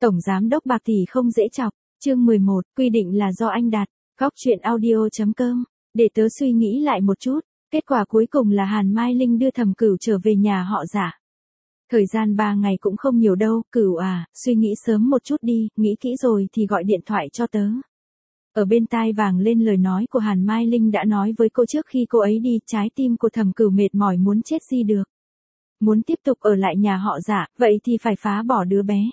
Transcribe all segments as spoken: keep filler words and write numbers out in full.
Tổng giám đốc bạc tỷ không dễ chọc, chương mười một, quy định là do anh đặt, góc chuyện audio chấm com, để tớ suy nghĩ lại một chút, kết quả cuối cùng là Hàn Mai Linh đưa Thẩm Cửu trở về nhà họ Dạ. Thời gian ba ngày cũng không nhiều đâu, Cửu à, suy nghĩ sớm một chút đi, nghĩ kỹ rồi thì gọi điện thoại cho tớ. Ở bên tai vàng lên lời nói của Hàn Mai Linh đã nói với cô trước khi cô ấy đi, trái tim của Thẩm Cửu mệt mỏi muốn chết đi được. Muốn tiếp tục ở lại nhà họ Dạ, vậy thì phải phá bỏ đứa bé.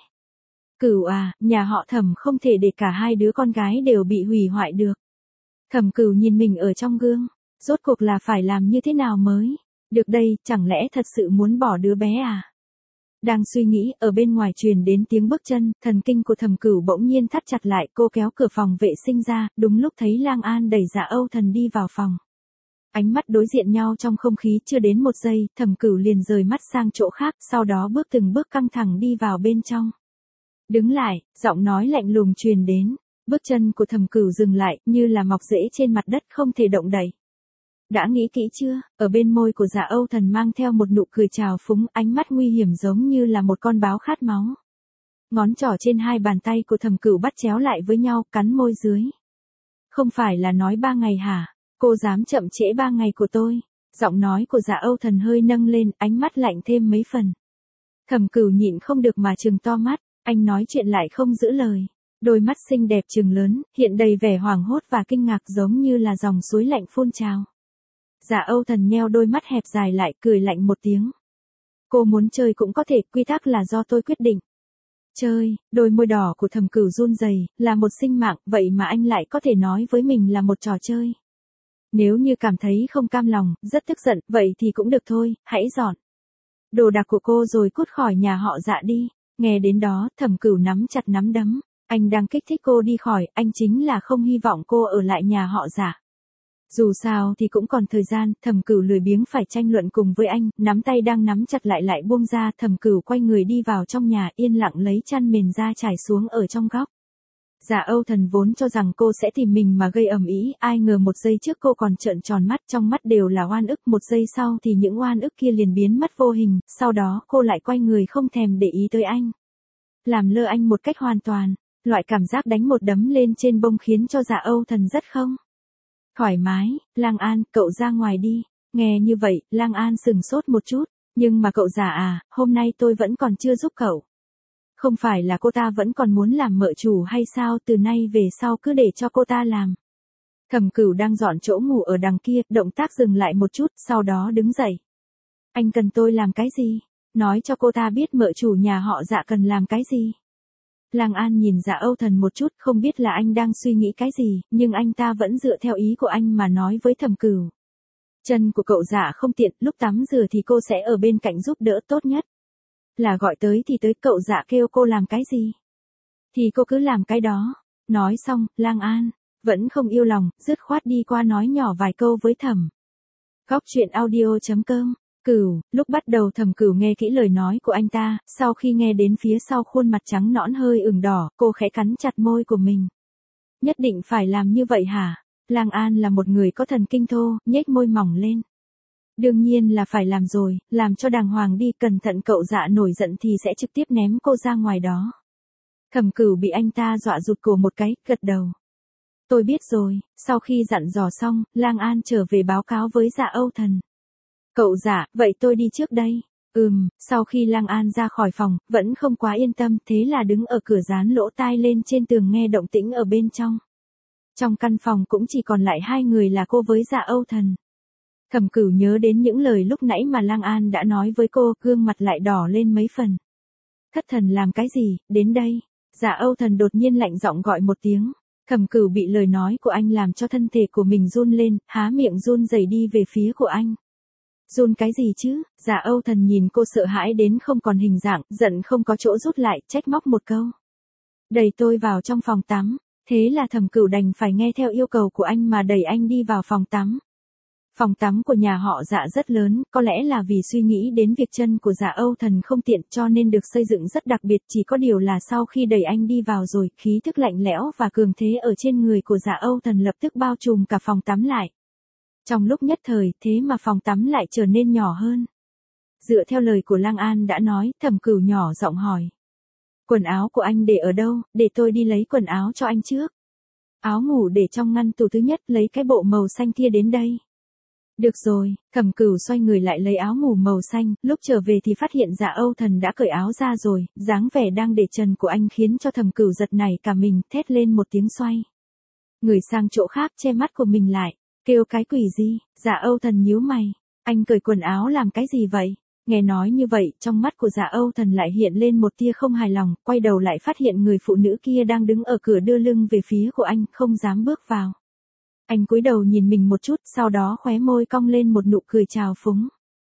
Cửu à, nhà họ Thẩm không thể để cả hai đứa con gái đều bị hủy hoại được. Thẩm Cửu nhìn mình ở trong gương, rốt cuộc là phải làm như thế nào mới được đây, chẳng lẽ thật sự muốn bỏ đứa bé à? Đang suy nghĩ, ở bên ngoài truyền đến tiếng bước chân, thần kinh của Thẩm Cửu bỗng nhiên thắt chặt lại, cô kéo cửa phòng vệ sinh ra, đúng lúc thấy Lang An đẩy Dạ Âu Thần đi vào phòng. Ánh mắt đối diện nhau trong không khí chưa đến một giây, Thẩm Cửu liền rời mắt sang chỗ khác, sau đó bước từng bước căng thẳng đi vào bên trong. Đứng lại, giọng nói lạnh lùng truyền đến, bước chân của Thẩm Cửu dừng lại, như là mọc rễ trên mặt đất không thể động đậy. Đã nghĩ kỹ chưa? Ở bên môi của Dạ Âu Thần mang theo một nụ cười trào phúng, ánh mắt nguy hiểm giống như là một con báo khát máu. Ngón trỏ trên hai bàn tay của Thẩm Cửu bắt chéo lại với nhau, cắn môi dưới. Không phải là nói ba ngày hả? Cô dám chậm trễ ba ngày của tôi. Giọng nói của Dạ Âu Thần hơi nâng lên, ánh mắt lạnh thêm mấy phần. Thẩm Cửu nhịn không được mà trừng to mắt, anh nói chuyện lại không giữ lời. Đôi mắt xinh đẹp trừng lớn, hiện đầy vẻ hoảng hốt và kinh ngạc giống như là dòng suối lạnh phun trào. Dạ Âu Thần nheo đôi mắt hẹp dài lại, cười lạnh một tiếng. Cô muốn chơi cũng có thể, quy tắc là do tôi quyết định. Chơi, đôi môi đỏ của Thẩm Cửu run rẩy, là một sinh mạng, vậy mà anh lại có thể nói với mình là một trò chơi. Nếu như cảm thấy không cam lòng, rất tức giận, vậy thì cũng được thôi, hãy dọn đồ đạc của cô rồi cút khỏi nhà họ Dạ đi. Nghe đến đó, Thẩm Cửu nắm chặt nắm đấm, anh đang kích thích cô đi khỏi, anh chính là không hy vọng cô ở lại nhà họ Dạ. Dù sao thì cũng còn thời gian, Thẩm Cửu lười biếng phải tranh luận cùng với anh, nắm tay đang nắm chặt lại lại buông ra, Thẩm Cửu quay người đi vào trong nhà, yên lặng lấy chăn mền ra trải xuống ở trong góc. Dạ Âu Thần vốn cho rằng cô sẽ tìm mình mà gây ầm ĩ, ai ngờ một giây trước cô còn trợn tròn mắt, trong mắt đều là oan ức, một giây sau thì những oan ức kia liền biến mất vô hình, sau đó cô lại quay người không thèm để ý tới anh. Làm lơ anh một cách hoàn toàn, loại cảm giác đánh một đấm lên trên bông khiến cho Dạ Âu Thần rất không thoải mái. Lang An, cậu ra ngoài đi. Nghe như vậy, Lang An sừng sốt một chút, nhưng mà cậu già à, hôm nay tôi vẫn còn chưa giúp cậu. Không phải là cô ta vẫn còn muốn làm mợ chủ hay sao, từ nay về sau cứ để cho cô ta làm. Thẩm Cửu đang dọn chỗ ngủ ở đằng kia, động tác dừng lại một chút, sau đó đứng dậy. Anh cần tôi làm cái gì? Nói cho cô ta biết mợ chủ nhà họ Dạ cần làm cái gì? Lang An nhìn Dạ Âu Thần một chút, không biết là anh đang suy nghĩ cái gì, nhưng anh ta vẫn dựa theo ý của anh mà nói với Thẩm Cửu. Chân của cậu Dạ không tiện, lúc tắm rửa thì cô sẽ ở bên cạnh giúp đỡ tốt nhất. Là gọi tới thì tới, cậu Dạ kêu cô làm cái gì thì cô cứ làm cái đó. Nói xong, Lang An vẫn không yêu lòng, dứt khoát đi qua nói nhỏ vài câu với Thẩm. Góc chuyện audio chấm com. Cửu, lúc bắt đầu Thẩm Cửu nghe kỹ lời nói của anh ta, sau khi nghe đến phía sau khuôn mặt trắng nõn hơi ửng đỏ, cô khẽ cắn chặt môi của mình. Nhất định phải làm như vậy hả? Lang An là một người có thần kinh thô, nhếch môi mỏng lên. Đương nhiên là phải làm rồi, làm cho đàng hoàng đi, cẩn thận cậu Dạ nổi giận thì sẽ trực tiếp ném cô ra ngoài đó. Thẩm Cửu bị anh ta dọa rụt cổ một cái, gật đầu. Tôi biết rồi. Sau khi dặn dò xong, Lang An trở về báo cáo với Dạ Âu Thần. Cậu Dạ, vậy tôi đi trước đây. Ừm, sau khi Lang An ra khỏi phòng, vẫn không quá yên tâm, thế là đứng ở cửa dán lỗ tai lên trên tường nghe động tĩnh ở bên trong. Trong căn phòng cũng chỉ còn lại hai người là cô với Dạ Âu Thần. Thẩm Cửu nhớ đến những lời lúc nãy mà Lang An đã nói với cô, gương mặt lại đỏ lên mấy phần. Thất thần làm cái gì, đến đây. Dạ Âu Thần đột nhiên lạnh giọng gọi một tiếng. Thẩm Cửu bị lời nói của anh làm cho thân thể của mình run lên, há miệng run rẩy đi về phía của anh. Run cái gì chứ? Dạ Âu Thần nhìn cô sợ hãi đến không còn hình dạng, giận không có chỗ rút lại, trách móc một câu. Đẩy tôi vào trong phòng tắm. Thế là Thẩm Cửu đành phải nghe theo yêu cầu của anh mà đẩy anh đi vào phòng tắm. Phòng tắm của nhà họ Dạ rất lớn, có lẽ là vì suy nghĩ đến việc chân của Dạ Âu Thần không tiện cho nên được xây dựng rất đặc biệt, chỉ có điều là sau khi đẩy anh đi vào rồi, khí thức lạnh lẽo và cường thế ở trên người của Dạ Âu Thần lập tức bao trùm cả phòng tắm lại. Trong lúc nhất thời, thế mà phòng tắm lại trở nên nhỏ hơn. Dựa theo lời của Lang An đã nói, Thẩm Cửu nhỏ giọng hỏi. Quần áo của anh để ở đâu, để tôi đi lấy quần áo cho anh trước. Áo ngủ để trong ngăn tủ thứ nhất, lấy cái bộ màu xanh kia đến đây. Được rồi, Thẩm Cửu xoay người lại lấy áo ngủ màu xanh, lúc trở về thì phát hiện Dạ Âu Thần đã cởi áo ra rồi, dáng vẻ đang để trần của anh khiến cho Thẩm Cửu giật nảy cả mình, thét lên một tiếng xoay. Người sang chỗ khác che mắt của mình lại, kêu cái quỷ gì, Dạ Âu Thần nhíu mày, anh cởi quần áo làm cái gì vậy? Nghe nói như vậy, trong mắt của Dạ Âu Thần lại hiện lên một tia không hài lòng, quay đầu lại phát hiện người phụ nữ kia đang đứng ở cửa đưa lưng về phía của anh, không dám bước vào. Anh cúi đầu nhìn mình một chút, sau đó khóe môi cong lên một nụ cười trào phúng.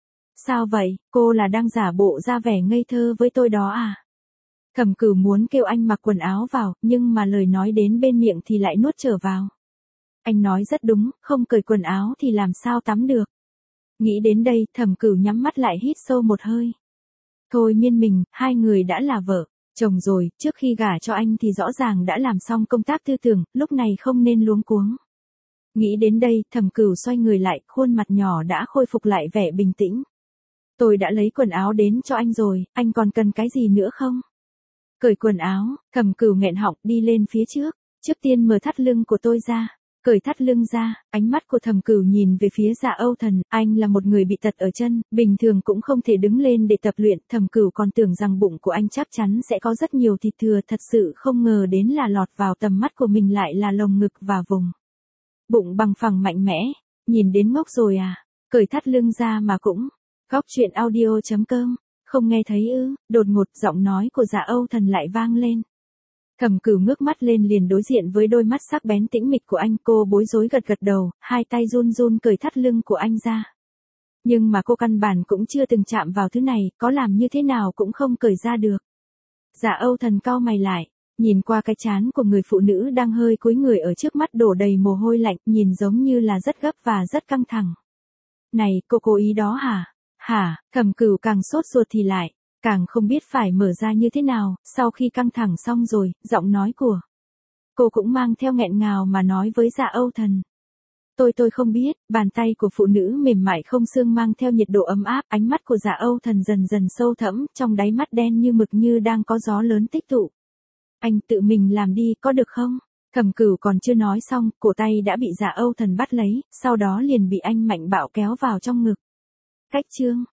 Sao vậy, cô là đang giả bộ ra vẻ ngây thơ với tôi đó à? Thẩm Cửu muốn kêu anh mặc quần áo vào, nhưng mà lời nói đến bên miệng thì lại nuốt trở vào. Anh nói rất đúng, không cởi quần áo thì làm sao tắm được. Nghĩ đến đây, Thẩm Cửu nhắm mắt lại hít sâu một hơi. Thôi miên mình, hai người đã là vợ, chồng rồi, trước khi gả cho anh thì rõ ràng đã làm xong công tác tư tưởng, lúc này không nên luống cuống. Nghĩ đến đây, Thẩm Cửu xoay người lại, khuôn mặt nhỏ đã khôi phục lại vẻ bình tĩnh. Tôi đã lấy quần áo đến cho anh rồi, anh còn cần cái gì nữa không? Cởi quần áo, Thẩm Cửu nghẹn họng đi lên phía trước, trước tiên mở thắt lưng của tôi ra. Cởi thắt lưng ra, ánh mắt của Thẩm Cửu nhìn về phía Dạ Âu Thần, anh là một người bị tật ở chân, bình thường cũng không thể đứng lên để tập luyện, Thẩm Cửu còn tưởng rằng bụng của anh chắc chắn sẽ có rất nhiều thịt thừa, thật sự không ngờ đến là lọt vào tầm mắt của mình lại là lồng ngực và vùng bụng bằng phẳng mạnh mẽ, nhìn đến ngốc rồi à, cởi thắt lưng ra mà cũng. Góc truyện audio chấm com, không nghe thấy ư? Đột ngột giọng nói của Dạ Âu Thần lại vang lên. Thẩm Cửu ngước mắt lên liền đối diện với đôi mắt sắc bén tĩnh mịch của anh, cô bối rối gật gật đầu, hai tay run run cởi thắt lưng của anh ra. Nhưng mà cô căn bản cũng chưa từng chạm vào thứ này, có làm như thế nào cũng không cởi ra được. Dạ Âu Thần cau mày lại, nhìn qua cái trán của người phụ nữ đang hơi cúi người ở trước mắt đổ đầy mồ hôi lạnh, nhìn giống như là rất gấp và rất căng thẳng. Này, cô cố ý đó hả? Hả? Thẩm Cửu càng sốt ruột thì lại, càng không biết phải mở ra như thế nào, sau khi căng thẳng xong rồi, giọng nói của cô cũng mang theo nghẹn ngào mà nói với Dạ Âu Thần. Tôi tôi không biết, bàn tay của phụ nữ mềm mại không xương mang theo nhiệt độ ấm áp, ánh mắt của Dạ Âu Thần dần dần sâu thẫm, trong đáy mắt đen như mực như đang có gió lớn tích tụ. Anh tự mình làm đi, có được không? Thẩm Cửu còn chưa nói xong, cổ tay đã bị Dạ Âu Thần bắt lấy, sau đó liền bị anh mạnh bạo kéo vào trong ngực. Cách chương